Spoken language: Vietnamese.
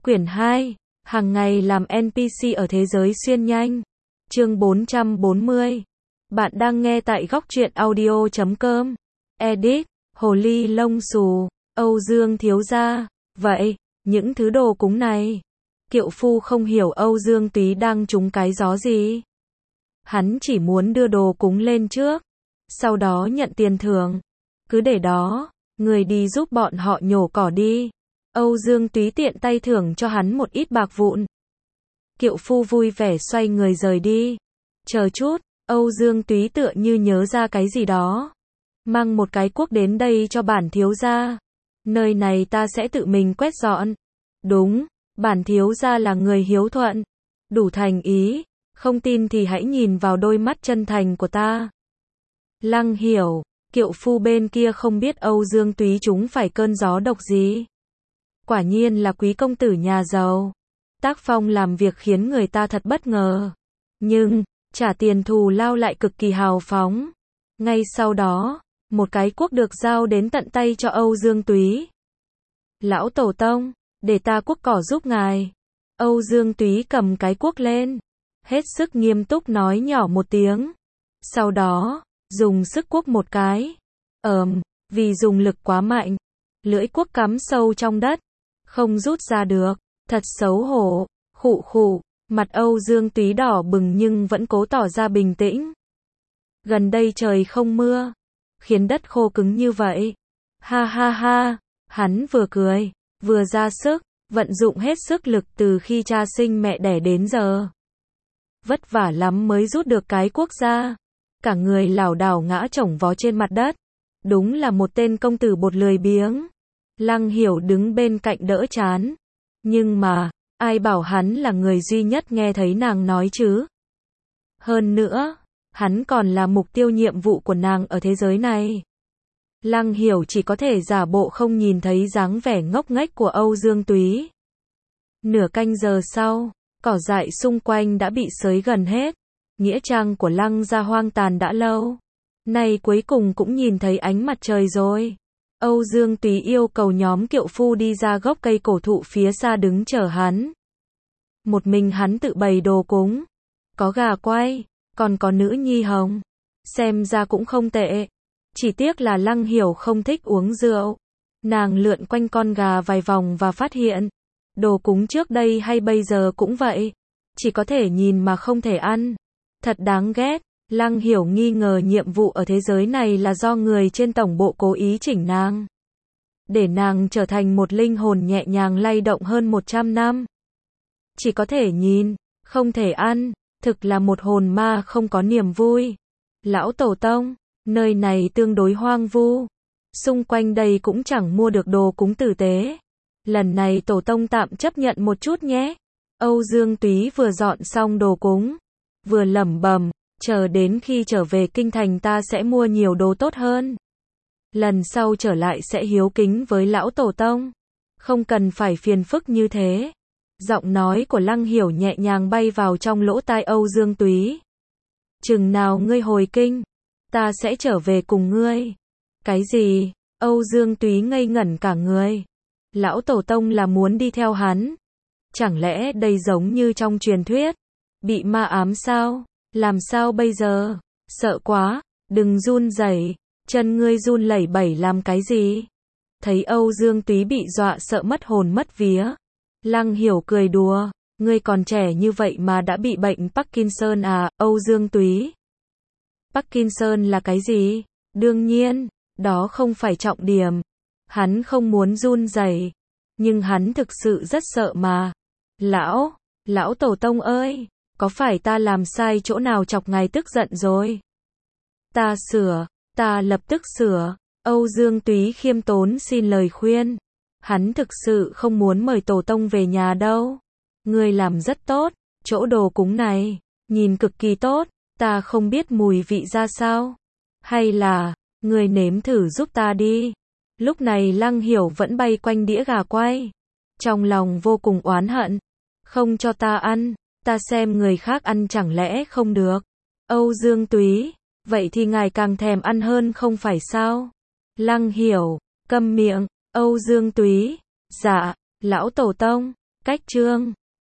Quyển 2, hàng ngày làm NPC ở thế giới xuyên nhanh. Chương 440. Bạn đang nghe tại góc truyện audio.com. Edit, hồ ly lông xù, Âu Dương thiếu gia. Vậy, những thứ đồ cúng này. Kiệu phu không hiểu Âu Dương Túy đang trúng cái gió gì. Hắn chỉ muốn đưa đồ cúng lên trước, sau đó nhận tiền thưởng. Cứ để đó, người đi giúp bọn họ nhổ cỏ đi. Âu Dương Túy tiện tay thưởng cho hắn một ít bạc vụn. Kiệu phu vui vẻ xoay người rời đi. Chờ chút, Âu Dương Túy tựa như nhớ ra cái gì đó. Mang một cái cuốc đến đây cho bản thiếu gia. Nơi này ta sẽ tự mình quét dọn. Đúng, bản thiếu gia là người hiếu thuận, đủ thành ý, không tin thì hãy nhìn vào đôi mắt chân thành của ta. Lăng Hiểu, kiệu phu bên kia không biết Âu Dương Túy trúng phải cơn gió độc gì. Quả nhiên là quý công tử nhà giàu. Tác phong làm việc khiến người ta thật bất ngờ. Nhưng, trả tiền thù lao lại cực kỳ hào phóng. Ngay sau đó, một cái cuốc được giao đến tận tay cho Âu Dương Túy. Lão tổ tông, để ta cuốc cỏ giúp ngài. Âu Dương Túy cầm cái cuốc lên, hết sức nghiêm túc nói nhỏ một tiếng. Sau đó, dùng sức cuốc một cái. Vì dùng lực quá mạnh, lưỡi cuốc cắm sâu trong đất, không rút ra được. Thật xấu hổ, khụ khụ, mặt Âu Dương Túy đỏ bừng nhưng vẫn cố tỏ ra bình tĩnh. Gần đây trời không mưa, khiến đất khô cứng như vậy. Ha ha ha, hắn vừa cười, vừa ra sức, vận dụng hết sức lực từ khi cha sinh mẹ đẻ đến giờ. Vất vả lắm mới rút được cái cuốc ra. Cả người lảo đảo ngã chổng vó trên mặt đất. Đúng là một tên công tử bột lười biếng. Lăng Hiểu đứng bên cạnh đỡ chán. Nhưng mà, ai bảo hắn là người duy nhất nghe thấy nàng nói chứ? Hơn nữa, hắn còn là mục tiêu nhiệm vụ của nàng ở thế giới này. Lăng Hiểu chỉ có thể giả bộ không nhìn thấy dáng vẻ ngốc nghếch của Âu Dương Túy. Nửa canh giờ sau, cỏ dại xung quanh đã bị xới gần hết. Nghĩa trang của Lăng gia hoang tàn đã lâu. Nay cuối cùng cũng nhìn thấy ánh mặt trời rồi. Âu Dương Túy yêu cầu nhóm kiệu phu đi ra gốc cây cổ thụ phía xa đứng chờ hắn. Một mình hắn tự bày đồ cúng. Có gà quay, còn có nữ nhi hồng. Xem ra cũng không tệ. Chỉ tiếc là Lăng Hiểu không thích uống rượu. Nàng lượn quanh con gà vài vòng và phát hiện. Đồ cúng trước đây hay bây giờ cũng vậy. Chỉ có thể nhìn mà không thể ăn. Thật đáng ghét. Lăng Hiểu nghi ngờ nhiệm vụ ở thế giới này là do người trên tổng bộ cố ý chỉnh nàng. Để nàng trở thành một linh hồn nhẹ nhàng lay động hơn 100 năm. Chỉ có thể nhìn, không thể ăn, thực là một hồn ma không có niềm vui. Lão tổ tông, nơi này tương đối hoang vu. Xung quanh đây cũng chẳng mua được đồ cúng tử tế. Lần này tổ tông tạm chấp nhận một chút nhé. Âu Dương Túy vừa dọn xong đồ cúng, vừa lẩm bẩm. Chờ đến khi trở về kinh thành ta sẽ mua nhiều đồ tốt hơn. Lần sau trở lại sẽ hiếu kính với lão tổ tông. Không cần phải phiền phức như thế. Giọng nói của Lăng Hiểu nhẹ nhàng bay vào trong lỗ tai Âu Dương Túy. Chừng nào ngươi hồi kinh, ta sẽ trở về cùng ngươi. Cái gì? Âu Dương Túy ngây ngẩn cả người. Lão tổ tông là muốn đi theo hắn. Chẳng lẽ đây giống như trong truyền thuyết? Bị ma ám sao? Làm sao bây giờ? Sợ quá, đừng run rẩy, chân ngươi run lẩy bẩy làm cái gì? Thấy Âu Dương Túy bị dọa sợ mất hồn mất vía. Lăng Hiểu cười đùa, ngươi còn trẻ như vậy mà đã bị bệnh Parkinson à, Âu Dương Túy. Parkinson là cái gì? Đương nhiên, đó không phải trọng điểm. Hắn không muốn run rẩy, nhưng hắn thực sự rất sợ mà. Lão tổ tông ơi! Có phải ta làm sai chỗ nào chọc ngài tức giận rồi? Ta lập tức sửa. Âu Dương Túy khiêm tốn xin lời khuyên. Hắn thực sự không muốn mời tổ tông về nhà đâu. Ngươi làm rất tốt, chỗ đồ cúng này, nhìn cực kỳ tốt, ta không biết mùi vị ra sao. Hay là, ngươi nếm thử giúp ta đi. Lúc này Lăng Hiểu vẫn bay quanh đĩa gà quay. Trong lòng vô cùng oán hận. Không cho ta ăn. Ta xem người khác ăn chẳng lẽ không được. Âu Dương Túy, vậy thì ngài càng thèm ăn hơn không phải sao? Lăng Hiểu, câm miệng. Âu Dương Túy, dạ, lão tổ tông, Cách chương